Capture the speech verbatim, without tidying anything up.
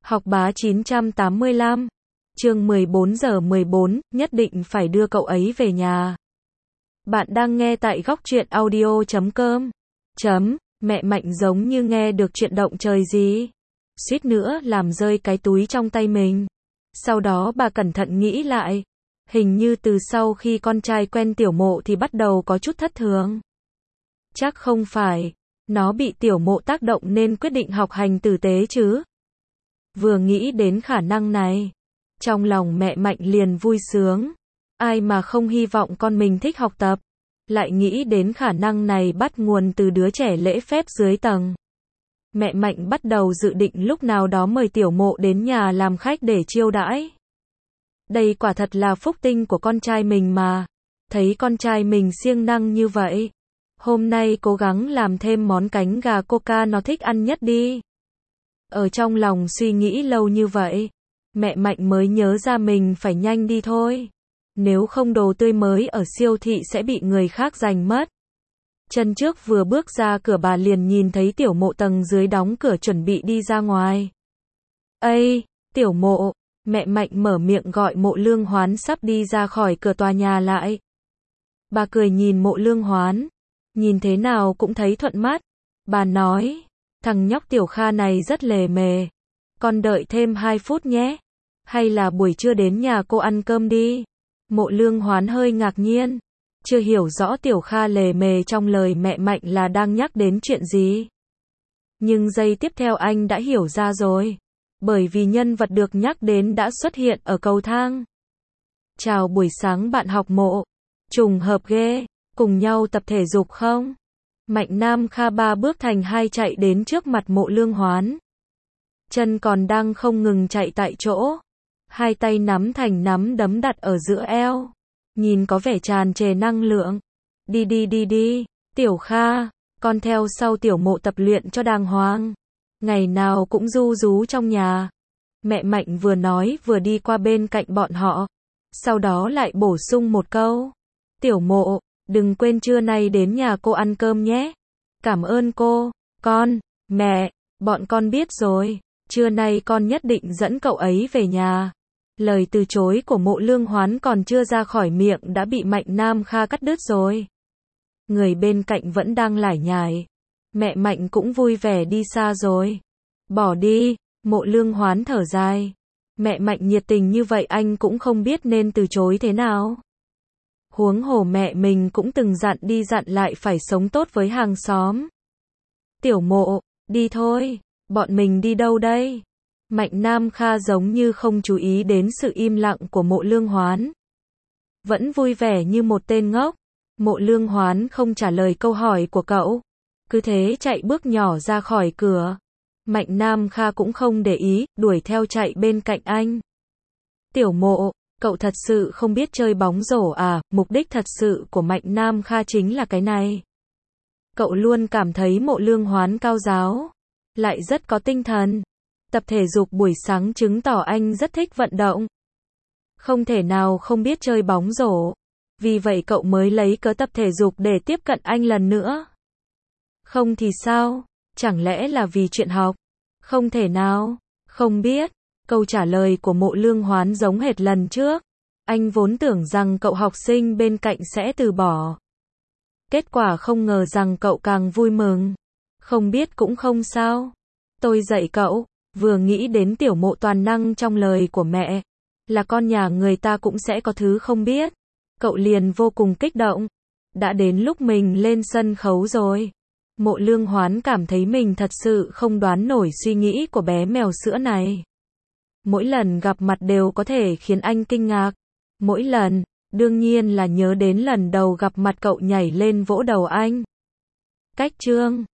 Học bá chín trăm tám mươi lăm, chương mười bốn giờ mười bốn, nhất định phải đưa cậu ấy về nhà. Bạn đang nghe tại góc truyện audio chấm com. Chấm, mẹ Mạnh giống như nghe được chuyện động trời gì. Suýt nữa làm rơi cái túi trong tay mình. Sau đó bà cẩn thận nghĩ lại. Hình như từ sau khi con trai quen Tiểu Mộ thì bắt đầu có chút thất thường. Chắc không phải, nó bị Tiểu Mộ tác động nên quyết định học hành tử tế chứ. Vừa nghĩ đến khả năng này, trong lòng mẹ Mạnh liền vui sướng. Ai mà không hy vọng con mình thích học tập. Lại nghĩ đến khả năng này bắt nguồn từ đứa trẻ lễ phép dưới tầng. Mẹ Mạnh bắt đầu dự định lúc nào đó mời Tiểu Mộ đến nhà làm khách để chiêu đãi. Đây quả thật là phúc tinh của con trai mình mà. Thấy con trai mình siêng năng như vậy. Hôm nay cố gắng làm thêm món cánh gà coca nó thích ăn nhất đi. Ở trong lòng suy nghĩ lâu như vậy, mẹ Mạnh mới nhớ ra mình phải nhanh đi thôi. Nếu không đồ tươi mới ở siêu thị sẽ bị người khác giành mất. Chân trước vừa bước ra cửa bà liền nhìn thấy Tiểu Mộ tầng dưới đóng cửa chuẩn bị đi ra ngoài. Ây, Tiểu Mộ, mẹ Mạnh mở miệng gọi Mộ Lương Hoán sắp đi ra khỏi cửa tòa nhà lại. Bà cười nhìn Mộ Lương Hoán, nhìn thế nào cũng thấy thuận mắt. Bà nói, thằng nhóc Tiểu Kha này rất lề mề. Con đợi thêm hai phút nhé. Hay là buổi trưa đến nhà cô ăn cơm đi. Mộ Lương Hoán hơi ngạc nhiên. Chưa hiểu rõ Tiểu Kha lề mề trong lời mẹ Mạnh là đang nhắc đến chuyện gì. Nhưng giây tiếp theo anh đã hiểu ra rồi. Bởi vì nhân vật được nhắc đến đã xuất hiện ở cầu thang. Chào buổi sáng bạn học Mộ. Trùng hợp ghê, cùng nhau tập thể dục không? Mạnh Nam Kha ba bước thành hai chạy đến trước mặt Mộ Lương Hoán. Chân còn đang không ngừng chạy tại chỗ. Hai tay nắm thành nắm đấm đặt ở giữa eo. Nhìn có vẻ tràn trề năng lượng. Đi đi đi đi, Tiểu Kha, con theo sau Tiểu Mộ tập luyện cho đàng hoàng. Ngày nào cũng ru rú trong nhà. Mẹ Mạnh vừa nói vừa đi qua bên cạnh bọn họ. Sau đó lại bổ sung một câu. Tiểu Mộ, đừng quên trưa nay đến nhà cô ăn cơm nhé. Cảm ơn cô, con, mẹ, bọn con biết rồi. Trưa nay con nhất định dẫn cậu ấy về nhà. Lời từ chối của Mộ Lương Hoán còn chưa ra khỏi miệng đã bị Mạnh Nam Kha cắt đứt rồi. Người bên cạnh vẫn đang lải nhải. Mẹ Mạnh cũng vui vẻ đi xa rồi. Bỏ đi, Mộ Lương Hoán thở dài. Mẹ Mạnh nhiệt tình như vậy anh cũng không biết nên từ chối thế nào. Huống hồ mẹ mình cũng từng dặn đi dặn lại phải sống tốt với hàng xóm. Tiểu Mộ, đi thôi, bọn mình đi đâu đây? Mạnh Nam Kha giống như không chú ý đến sự im lặng của Mộ Lương Hoán. Vẫn vui vẻ như một tên ngốc. Mộ Lương Hoán không trả lời câu hỏi của cậu. Cứ thế chạy bước nhỏ ra khỏi cửa. Mạnh Nam Kha cũng không để ý, đuổi theo chạy bên cạnh anh. Tiểu Mộ, cậu thật sự không biết chơi bóng rổ à? Mục đích thật sự của Mạnh Nam Kha chính là cái này. Cậu luôn cảm thấy Mộ Lương Hoán cao giáo, lại rất có tinh thần. Tập thể dục buổi sáng chứng tỏ anh rất thích vận động. Không thể nào không biết chơi bóng rổ. Vì vậy cậu mới lấy cớ tập thể dục để tiếp cận anh lần nữa. Không thì sao? Chẳng lẽ là vì chuyện học? Không thể nào. Không biết. Câu trả lời của Mộ Lương Hoán giống hệt lần trước. Anh vốn tưởng rằng cậu học sinh bên cạnh sẽ từ bỏ. Kết quả không ngờ rằng cậu càng vui mừng. Không biết cũng không sao. Tôi dạy cậu. Vừa nghĩ đến Tiểu Mộ toàn năng trong lời của mẹ. Là con nhà người ta cũng sẽ có thứ không biết. Cậu liền vô cùng kích động. Đã đến lúc mình lên sân khấu rồi. Mộ Lương Hoán cảm thấy mình thật sự không đoán nổi suy nghĩ của bé mèo sữa này. Mỗi lần gặp mặt đều có thể khiến anh kinh ngạc. Mỗi lần, đương nhiên là nhớ đến lần đầu gặp mặt cậu nhảy lên vỗ đầu anh. Cách chương